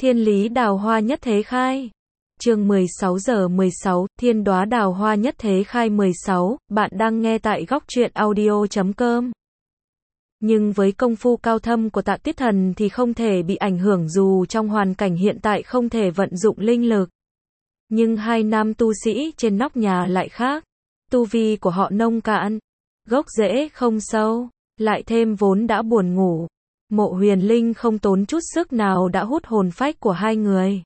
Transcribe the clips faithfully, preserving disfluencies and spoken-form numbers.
Thiên lý đào hoa nhất thế khai. Chương mười sáu giờ mười sáu, thiên đóa đào hoa nhất thế khai mười sáu, bạn đang nghe tại góc truyện audio chấm com. Nhưng với công phu cao thâm của Tạ Tuyết Thần thì không thể bị ảnh hưởng dù trong hoàn cảnh hiện tại không thể vận dụng linh lực. Nhưng hai nam tu sĩ trên nóc nhà lại khác. Tu vi của họ nông cạn, gốc rễ không sâu, lại thêm vốn đã buồn ngủ. Mộ Huyền Linh không tốn chút sức nào đã hút hồn phách của hai người.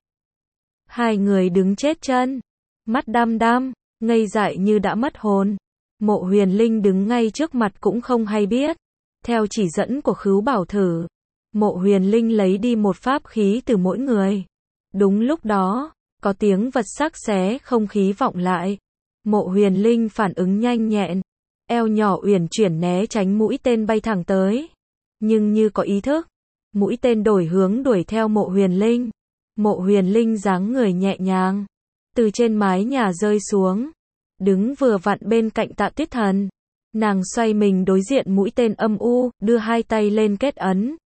Hai người đứng chết chân, mắt đăm đăm, ngây dại như đã mất hồn. Mộ Huyền Linh đứng ngay trước mặt cũng không hay biết. Theo chỉ dẫn của Khứu Bảo Thử, Mộ Huyền Linh lấy đi một pháp khí từ mỗi người. Đúng lúc đó, có tiếng vật sắc xé không khí vọng lại. Mộ Huyền Linh phản ứng nhanh nhẹn, eo nhỏ uyển chuyển né tránh mũi tên bay thẳng tới. Nhưng như có ý thức, mũi tên đổi hướng đuổi theo Mộ Huyền Linh. Mộ Huyền Linh dáng người nhẹ nhàng, từ trên mái nhà rơi xuống, đứng vừa vặn bên cạnh Tạ Tuyết Thần. Nàng xoay mình đối diện mũi tên âm u, đưa hai tay lên kết ấn.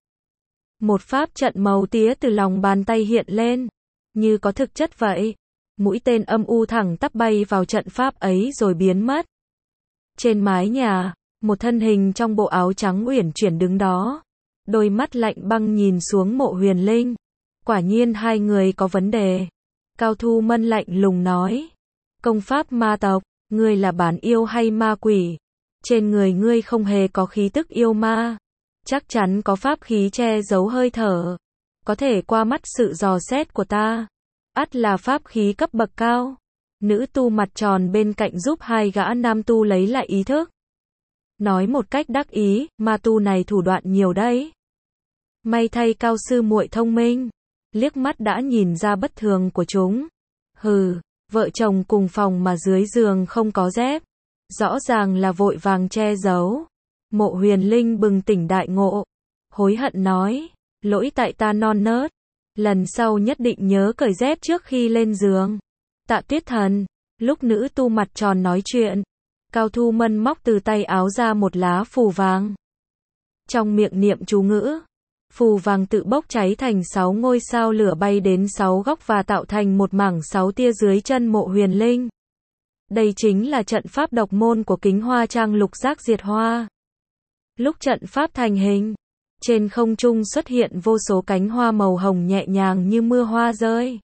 Một pháp trận màu tía từ lòng bàn tay hiện lên, như có thực chất vậy. Mũi tên âm u thẳng tắp bay vào trận pháp ấy rồi biến mất. Trên mái nhà, một thân hình trong bộ áo trắng uyển chuyển đứng đó, đôi mắt lạnh băng nhìn xuống Mộ Huyền Linh. Quả nhiên hai người có vấn đề. Cao Thu Mân lạnh lùng nói, công pháp ma tộc, ngươi là bản yêu hay ma quỷ? Trên người ngươi không hề có khí tức yêu ma, chắc chắn có pháp khí che giấu hơi thở, có thể qua mắt sự dò xét của ta, ắt là pháp khí cấp bậc cao. Nữ tu mặt tròn bên cạnh giúp hai gã nam tu lấy lại ý thức, nói một cách đắc ý, ma tu này thủ đoạn nhiều đấy. May thay Cao sư muội thông minh, liếc mắt đã nhìn ra bất thường của chúng. Hừ, vợ chồng cùng phòng mà dưới giường không có dép, rõ ràng là vội vàng che giấu. Mộ Huyền Linh bừng tỉnh đại ngộ, hối hận nói, lỗi tại ta non nớt, lần sau nhất định nhớ cởi dép trước khi lên giường. Tạ Tuyết Thần, lúc nữ tu mặt tròn nói chuyện, Cao Thu Mân móc từ tay áo ra một lá phù vàng. Trong miệng niệm chú ngữ, phù vàng tự bốc cháy thành sáu ngôi sao lửa bay đến sáu góc và tạo thành một mảng sáu tia dưới chân Mộ Huyền Linh. Đây chính là trận pháp độc môn của Kính Hoa Trang Lục Giác Diệt Hoa. Lúc trận pháp thành hình, trên không trung xuất hiện vô số cánh hoa màu hồng nhẹ nhàng như mưa hoa rơi.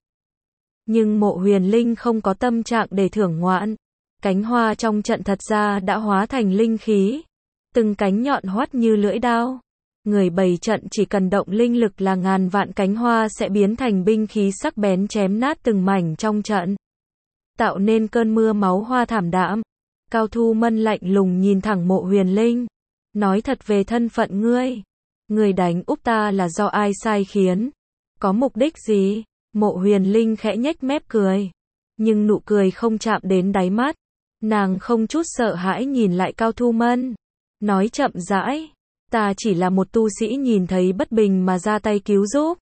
Nhưng Mộ Huyền Linh không có tâm trạng để thưởng ngoạn. Cánh hoa trong trận thật ra đã hóa thành linh khí, từng cánh nhọn hoắt như lưỡi đao. Người bày trận chỉ cần động linh lực là ngàn vạn cánh hoa sẽ biến thành binh khí sắc bén chém nát từng mảnh trong trận, tạo nên cơn mưa máu hoa thảm đạm. Cao Thu Mân lạnh lùng nhìn thẳng Mộ Huyền Linh, nói thật về thân phận ngươi. Ngươi đánh úp ta là do ai sai khiến? Có mục đích gì? Mộ Huyền Linh khẽ nhếch mép cười, nhưng nụ cười không chạm đến đáy mắt. Nàng không chút sợ hãi nhìn lại Cao Thu Mân, nói chậm rãi, ta chỉ là một tu sĩ nhìn thấy bất bình mà ra tay cứu giúp.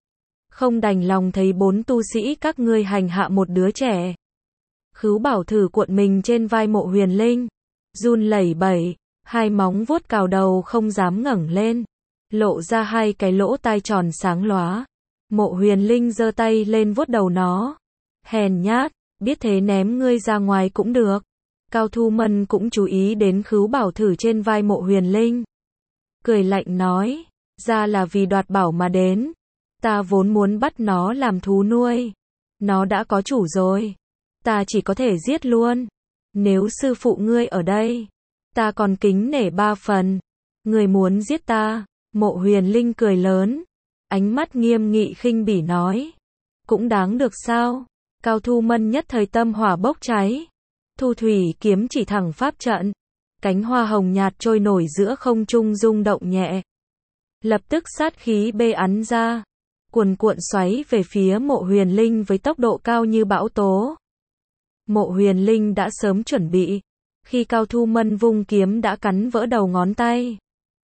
Không đành lòng thấy bốn tu sĩ các ngươi hành hạ một đứa trẻ. Khứu Bảo Thử cuộn mình trên vai Mộ Huyền Linh, run lẩy bẩy, hai móng vuốt cào đầu không dám ngẩng lên, lộ ra hai cái lỗ tai tròn sáng lóa. Mộ Huyền Linh giơ tay lên vuốt đầu nó, hèn nhát, biết thế ném ngươi ra ngoài cũng được. Cao Thu Mân cũng chú ý đến Khứu Bảo Thử trên vai Mộ Huyền Linh, cười lạnh nói, ra là vì đoạt bảo mà đến. Ta vốn muốn bắt nó làm thú nuôi, nó đã có chủ rồi, ta chỉ có thể giết luôn. Nếu sư phụ ngươi ở đây, ta còn kính nể ba phần. Ngươi muốn giết ta? Mộ Huyền Linh cười lớn, ánh mắt nghiêm nghị khinh bỉ nói, cũng đáng được sao? Cao Thu Mân nhất thời tâm hỏa bốc cháy, thu thủy kiếm chỉ thẳng pháp trận, cánh hoa hồng nhạt trôi nổi giữa không trung rung động nhẹ. Lập tức sát khí bê ắn ra, cuồn cuộn xoáy về phía Mộ Huyền Linh với tốc độ cao như bão tố. Mộ Huyền Linh đã sớm chuẩn bị, khi Cao Thu Mân vung kiếm đã cắn vỡ đầu ngón tay.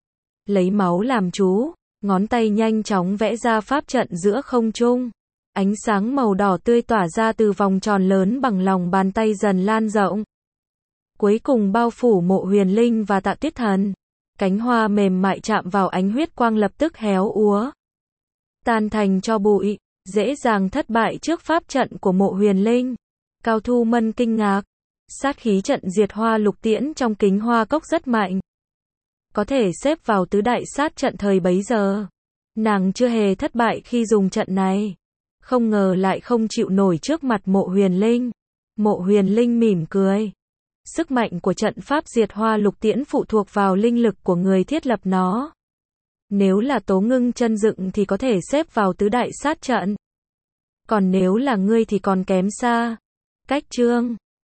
Lấy máu làm chú, ngón tay nhanh chóng vẽ ra pháp trận giữa không trung. Ánh sáng màu đỏ tươi tỏa ra từ vòng tròn lớn bằng lòng bàn tay dần lan rộng, cuối cùng bao phủ Mộ Huyền Linh và Tạ Tuyết Thần. Cánh hoa mềm mại chạm vào ánh huyết quang lập tức héo úa, tan thành tro bụi. dễ dàng thất bại trước pháp trận của Mộ Huyền Linh. Cao Thu Mân kinh ngạc. Sát khí trận diệt hoa lục tiễn trong Kính Hoa Cốc rất mạnh. Có thể xếp vào tứ đại sát trận thời bấy giờ. Nàng chưa hề thất bại khi dùng trận này. Không ngờ lại không chịu nổi trước mặt Mộ Huyền Linh. Mộ Huyền Linh mỉm cười. Sức mạnh của trận pháp diệt hoa lục tiễn phụ thuộc vào linh lực của người thiết lập nó. Nếu là Tố Ngưng chân dựng thì có thể xếp vào tứ đại sát trận. Còn nếu là ngươi thì còn kém xa. Cách chương